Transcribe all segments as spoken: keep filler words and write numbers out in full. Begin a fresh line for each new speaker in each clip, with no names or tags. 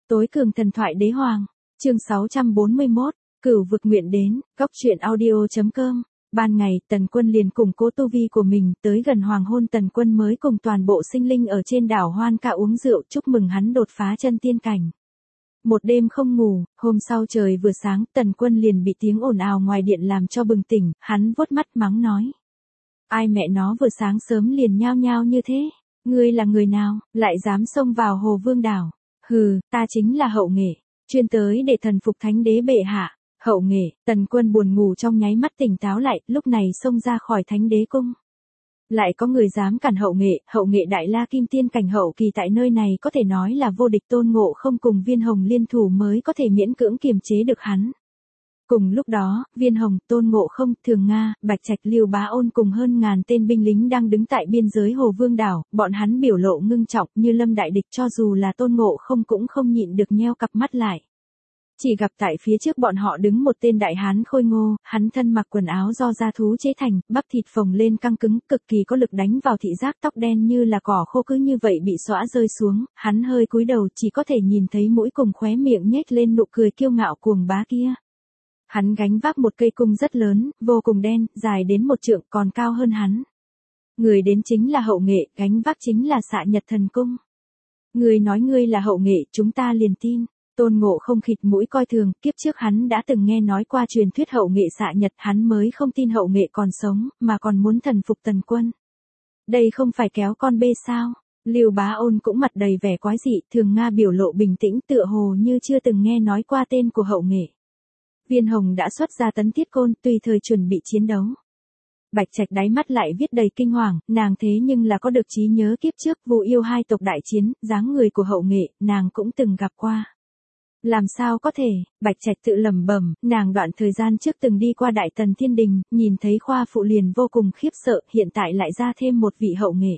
Tối cường thần thoại đế hoàng, chương sáu trăm bốn mươi mốt, cửu vực nguyện đến, góc truyện audio chấm com. Ban ngày, Tần Quân liền củng cố tu vi của mình, tới gần hoàng hôn Tần Quân mới cùng toàn bộ sinh linh ở trên đảo Hoan Ca uống rượu chúc mừng hắn đột phá chân tiên cảnh. Một đêm không ngủ, hôm sau trời vừa sáng, Tần Quân liền bị tiếng ồn ào ngoài điện làm cho bừng tỉnh, hắn vuốt mắt mắng nói. Ai mẹ nó vừa sáng sớm liền nhao nhao như thế, ngươi là người nào, lại dám xông vào Hồ Vương đảo. Hừ, ta chính là Hậu Nghệ, chuyên tới để thần phục thánh đế bệ hạ. Hậu Nghệ, Tần Quân buồn ngủ trong nháy mắt tỉnh táo lại, lúc này xông ra khỏi thánh đế cung. Lại có người dám cản Hậu Nghệ, Hậu Nghệ đại la kim tiên cảnh hậu kỳ tại nơi này có thể nói là vô địch, Tôn Ngộ Không cùng Viên Hồng liên thủ mới có thể miễn cưỡng kiềm chế được hắn. Cùng lúc đó, Viên Hồng, Tôn Ngộ Không, Thường Nga, Bạch Trạch, Lưu Bá Ôn cùng hơn ngàn tên binh lính đang đứng tại biên giới Hồ Vương đảo, bọn hắn biểu lộ ngưng trọng như lâm đại địch, cho dù là Tôn Ngộ Không cũng không nhịn được nheo cặp mắt lại. Chỉ gặp tại phía trước bọn họ đứng một tên đại hán khôi ngô, hắn thân mặc quần áo do da thú chế thành, bắp thịt phồng lên căng cứng, cực kỳ có lực đánh vào thị giác, tóc đen như là cỏ khô cứ như vậy bị xõa rơi xuống, hắn hơi cúi đầu chỉ có thể nhìn thấy mũi cùng khóe miệng nhếch lên nụ cười kiêu ngạo cuồng bá kia. Hắn gánh vác một cây cung rất lớn, vô cùng đen, dài đến một trượng, còn cao hơn hắn. Người đến chính là Hậu Nghệ, gánh vác chính là Xạ Nhật Thần Cung. Người nói ngươi là Hậu Nghệ, chúng ta liền tin. Tôn Ngộ Không khịt mũi coi thường, kiếp trước hắn đã từng nghe nói qua truyền thuyết Hậu Nghệ Xạ Nhật, hắn mới không tin Hậu Nghệ còn sống, mà còn muốn thần phục Tần Quân. Đây không phải kéo con bê sao? Lưu Bá Ôn cũng mặt đầy vẻ quái dị, Thường Nga biểu lộ bình tĩnh tựa hồ như chưa từng nghe nói qua tên của Hậu Nghệ. Viên Hồng đã xuất ra tấn thiết côn, tùy thời chuẩn bị chiến đấu. Bạch Trạch đáy mắt lại viết đầy kinh hoàng, nàng thế nhưng là có được trí nhớ kiếp trước Vu Yêu hai tộc đại chiến, dáng người của Hậu Nghệ, nàng cũng từng gặp qua. Làm sao có thể, Bạch Trạch tự lẩm bẩm, nàng đoạn thời gian trước từng đi qua Đại Tần Thiên Đình, nhìn thấy khoa phụ liền vô cùng khiếp sợ, hiện tại lại ra thêm một vị Hậu Nghệ.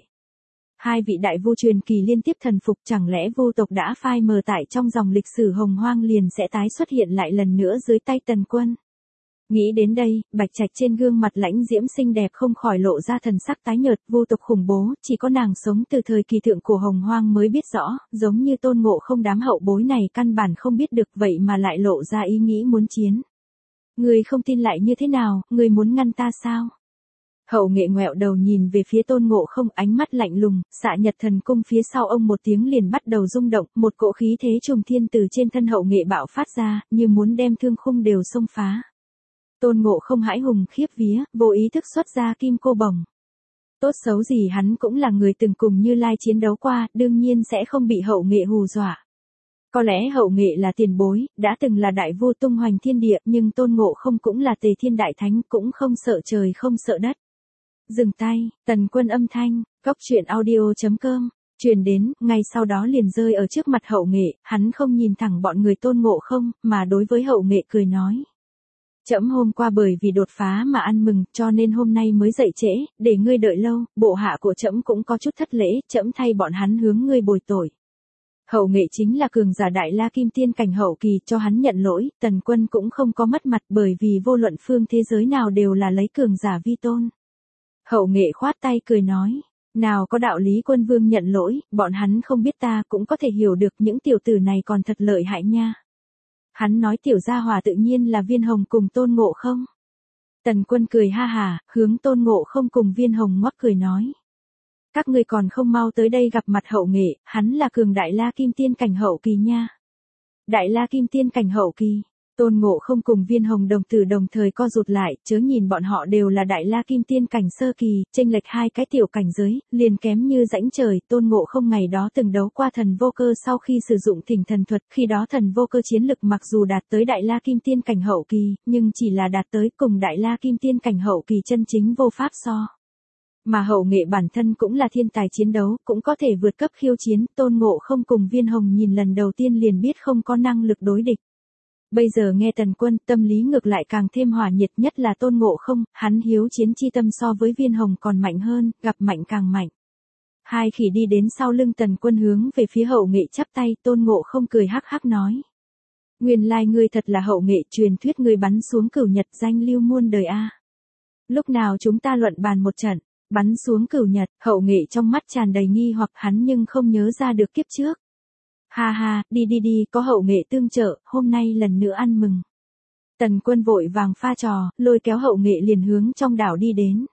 Hai vị đại vu truyền kỳ liên tiếp thần phục, chẳng lẽ Vu tộc đã phai mờ tại trong dòng lịch sử hồng hoang liền sẽ tái xuất hiện lại lần nữa dưới tay Tần Quân. Nghĩ đến đây, Bạch Trạch trên gương mặt lãnh diễm xinh đẹp không khỏi lộ ra thần sắc tái nhợt, Vu tộc khủng bố, chỉ có nàng sống từ thời kỳ thượng cổ hồng hoang mới biết rõ, giống như Tôn Ngộ Không đám hậu bối này căn bản không biết được, vậy mà lại lộ ra ý nghĩ muốn chiến. Người không tin lại như thế nào, người muốn ngăn ta sao? Hậu Nghệ ngoẹo đầu nhìn về phía Tôn Ngộ Không, ánh mắt lạnh lùng, Xạ Nhật Thần Cung phía sau ông một tiếng liền bắt đầu rung động, một cỗ khí thế trùng thiên từ trên thân Hậu Nghệ bạo phát ra, như muốn đem thương khung đều xông phá. Tôn Ngộ Không hãi hùng khiếp vía, vô ý thức xuất ra kim cô bồng. Tốt xấu gì hắn cũng là người từng cùng Như Lai chiến đấu qua, đương nhiên sẽ không bị Hậu Nghệ hù dọa. Có lẽ Hậu Nghệ là tiền bối, đã từng là đại vua tung hoành thiên địa, nhưng Tôn Ngộ Không cũng là Tề Thiên Đại Thánh, cũng không sợ trời không sợ đất. Dừng tay, Tần Quân âm thanh, góc truyện audio chấm com, truyền đến, ngay sau đó liền rơi ở trước mặt Hậu Nghệ, hắn không nhìn thẳng bọn người Tôn Ngộ Không, mà đối với Hậu Nghệ cười nói. Trẫm hôm qua bởi vì đột phá mà ăn mừng, cho nên hôm nay mới dậy trễ, để ngươi đợi lâu, bộ hạ của trẫm cũng có chút thất lễ, trẫm thay bọn hắn hướng ngươi bồi tội. Hậu Nghệ chính là cường giả đại la kim tiên cảnh hậu kỳ, cho hắn nhận lỗi, Tần Quân cũng không có mất mặt, bởi vì vô luận phương thế giới nào đều là lấy cường giả vi tôn. Hậu Nghệ khoát tay cười nói, nào có đạo lý quân vương nhận lỗi, bọn hắn không biết ta cũng có thể hiểu được, những tiểu tử này còn thật lợi hại nha. Hắn nói tiểu gia hỏa tự nhiên là Viên Hồng cùng Tôn Ngộ Không. Tần Quân cười ha hà, hướng Tôn Ngộ Không cùng Viên Hồng ngoắc cười nói. Các ngươi còn không mau tới đây gặp mặt Hậu Nghệ, hắn là cường đại la kim tiên cảnh hậu kỳ nha. Đại la kim tiên cảnh hậu kỳ. Tôn Ngộ Không cùng Viên Hồng đồng tử đồng thời co rụt lại, chớ nhìn bọn họ đều là đại la kim tiên cảnh sơ kỳ, chênh lệch hai cái tiểu cảnh giới, liền kém như rãnh trời. Tôn Ngộ Không ngày đó từng đấu qua thần vô cơ, sau khi sử dụng thỉnh thần thuật, khi đó thần vô cơ chiến lực mặc dù đạt tới đại la kim tiên cảnh hậu kỳ, nhưng chỉ là đạt tới cùng đại la kim tiên cảnh hậu kỳ chân chính vô pháp so. Mà Hậu Nghệ bản thân cũng là thiên tài chiến đấu, cũng có thể vượt cấp khiêu chiến, Tôn Ngộ Không cùng Viên Hồng nhìn lần đầu tiên liền biết không có năng lực đối địch. Bây giờ nghe Tần Quân, tâm lý ngược lại càng thêm hỏa nhiệt, nhất là Tôn Ngộ Không, hắn hiếu chiến chi tâm so với Viên Hồng còn mạnh hơn, gặp mạnh càng mạnh. Hai khỉ đi đến sau lưng Tần Quân hướng về phía Hậu Nghệ chắp tay, Tôn Ngộ Không cười hắc hắc nói. Nguyên lai ngươi thật là Hậu Nghệ, truyền thuyết ngươi bắn xuống cửu nhật, danh lưu muôn đời a. Lúc nào chúng ta luận bàn một trận, bắn xuống cửu nhật, Hậu Nghệ trong mắt tràn đầy nghi hoặc, hắn nhưng không nhớ ra được kiếp trước. Ha ha, đi đi đi, có hậu nghệ tương trợ, hôm nay lần nữa ăn mừng. Tần Quân vội vàng pha trò, lôi kéo hậu nghệ liền hướng trong đảo đi đến.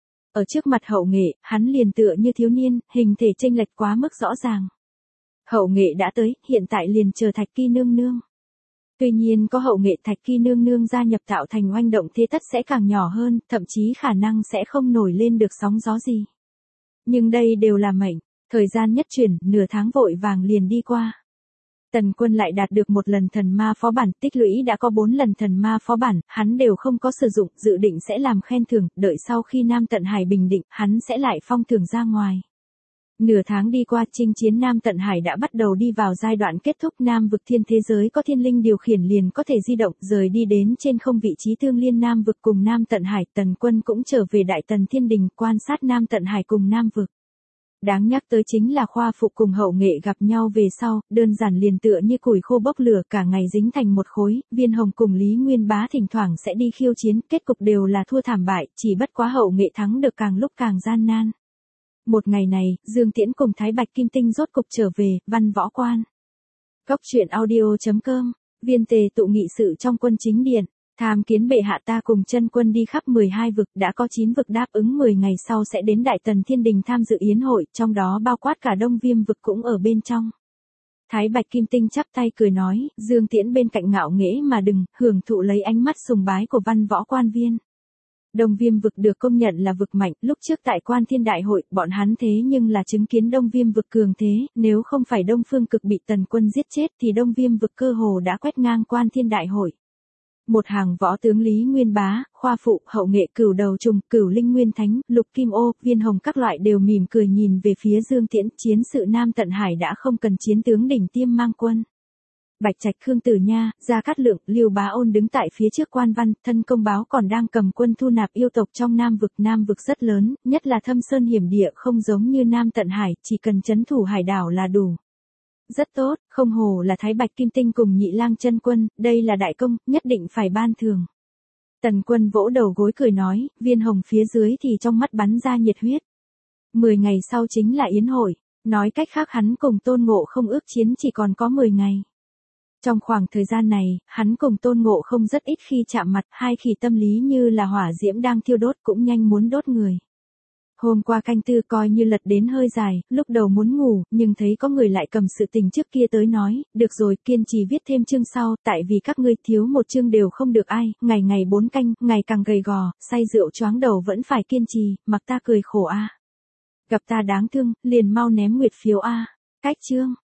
Ở trước mặt hậu nghệ, hắn liền tựa như thiếu niên, hình thể chênh lệch quá mức rõ ràng. Hậu nghệ đã tới, hiện tại liền chờ Thạch Kỳ nương nương. Tuy nhiên có hậu nghệ Thạch Kỳ nương nương gia nhập tạo thành oanh động thế tất sẽ càng nhỏ hơn, thậm chí khả năng sẽ không nổi lên được sóng gió gì. Nhưng đây đều là mệnh, thời gian nhất chuyển, nửa tháng vội vàng liền đi qua. Tần Quân lại đạt được một lần thần ma phó bản, tích lũy đã có bốn lần thần ma phó bản, hắn đều không có sử dụng, dự định sẽ làm khen thưởng, đợi sau khi Nam Tận Hải bình định, hắn sẽ lại phong thưởng ra ngoài. Nửa tháng đi qua, chinh chiến Nam Tận Hải đã bắt đầu đi vào giai đoạn kết thúc, Nam vực thiên thế giới có thiên linh điều khiển liền có thể di động, rời đi đến trên không vị trí tương liên Nam vực cùng Nam Tận Hải, Tần Quân cũng trở về Đại Tần Thiên Đình, quan sát Nam Tận Hải cùng Nam vực. Đáng nhắc tới chính là Khoa Phụ cùng hậu nghệ gặp nhau về sau, đơn giản liền tựa như củi khô bốc lửa, cả ngày dính thành một khối, Viên Hồng cùng Lý Nguyên Bá thỉnh thoảng sẽ đi khiêu chiến, kết cục đều là thua thảm bại, chỉ bất quá hậu nghệ thắng được càng lúc càng gian nan. Một ngày này, Dương Tiễn cùng Thái Bạch Kim Tinh rốt cục trở về, Văn Võ Quan. Góc truyện audio chấm com, viên tề tụ nghị sự trong quân chính điện, tham kiến bệ hạ, ta cùng chân quân đi khắp mười hai vực, đã có chín vực đáp ứng mười ngày sau sẽ đến Đại Tần Thiên Đình tham dự yến hội, trong đó bao quát cả Đông Viêm vực cũng ở bên trong. Thái Bạch Kim Tinh chắp tay cười nói, Dương Tiễn bên cạnh ngạo nghễ mà đừng, hưởng thụ lấy ánh mắt sùng bái của Văn Võ Quan viên. Đông Viêm vực được công nhận là vực mạnh, lúc trước tại Quan Thiên Đại hội, bọn hắn thế nhưng là chứng kiến Đông Viêm vực cường thế, nếu không phải Đông Phương Cực bị Tần Quân giết chết thì Đông Viêm vực cơ hồ đã quét ngang Quan Thiên Đại hội. Một hàng võ tướng Lý Nguyên Bá, Khoa Phụ, hậu nghệ Cửu Đầu Trùng, Cửu Linh Nguyên Thánh, Lục Kim Ô, Viên Hồng các loại đều mỉm cười nhìn về phía Dương Tiễn, chiến sự Nam Tận Hải đã không cần chiến tướng đỉnh tiêm mang quân. Bạch Trạch, Khương Tử Nha, Gia Cát Lượng, Liêu Bá Ôn đứng tại phía trước quan văn, thân công báo còn đang cầm quân thu nạp yêu tộc trong Nam vực. Nam vực rất lớn, nhất là thâm sơn hiểm địa, không giống như Nam Tận Hải, chỉ cần trấn thủ hải đảo là đủ. Rất tốt, không hồ là Thái Bạch Kim Tinh cùng Nhị Lang chân quân, đây là đại công, nhất định phải ban thưởng. Tần Quân vỗ đầu gối cười nói, Viên Hồng phía dưới thì trong mắt bắn ra nhiệt huyết. Mười ngày sau chính là yến hội, nói cách khác hắn cùng Tôn Ngộ Không ước chiến chỉ còn có mười ngày. Trong khoảng thời gian này, hắn cùng Tôn Ngộ Không rất ít khi chạm mặt, hai khi tâm lý như là hỏa diễm đang thiêu đốt cũng nhanh muốn đốt người. Hôm qua canh tư coi như lật đến hơi dài, lúc đầu muốn ngủ, nhưng thấy có người lại cầm sự tình trước kia tới nói, được rồi, kiên trì viết thêm chương sau, tại vì các ngươi thiếu một chương đều không được ai, ngày ngày bốn canh, ngày càng gầy gò, say rượu choáng đầu vẫn phải kiên trì, mặc ta cười khổ a. Gặp ta đáng thương, liền mau ném nguyệt phiếu a. Cách chương.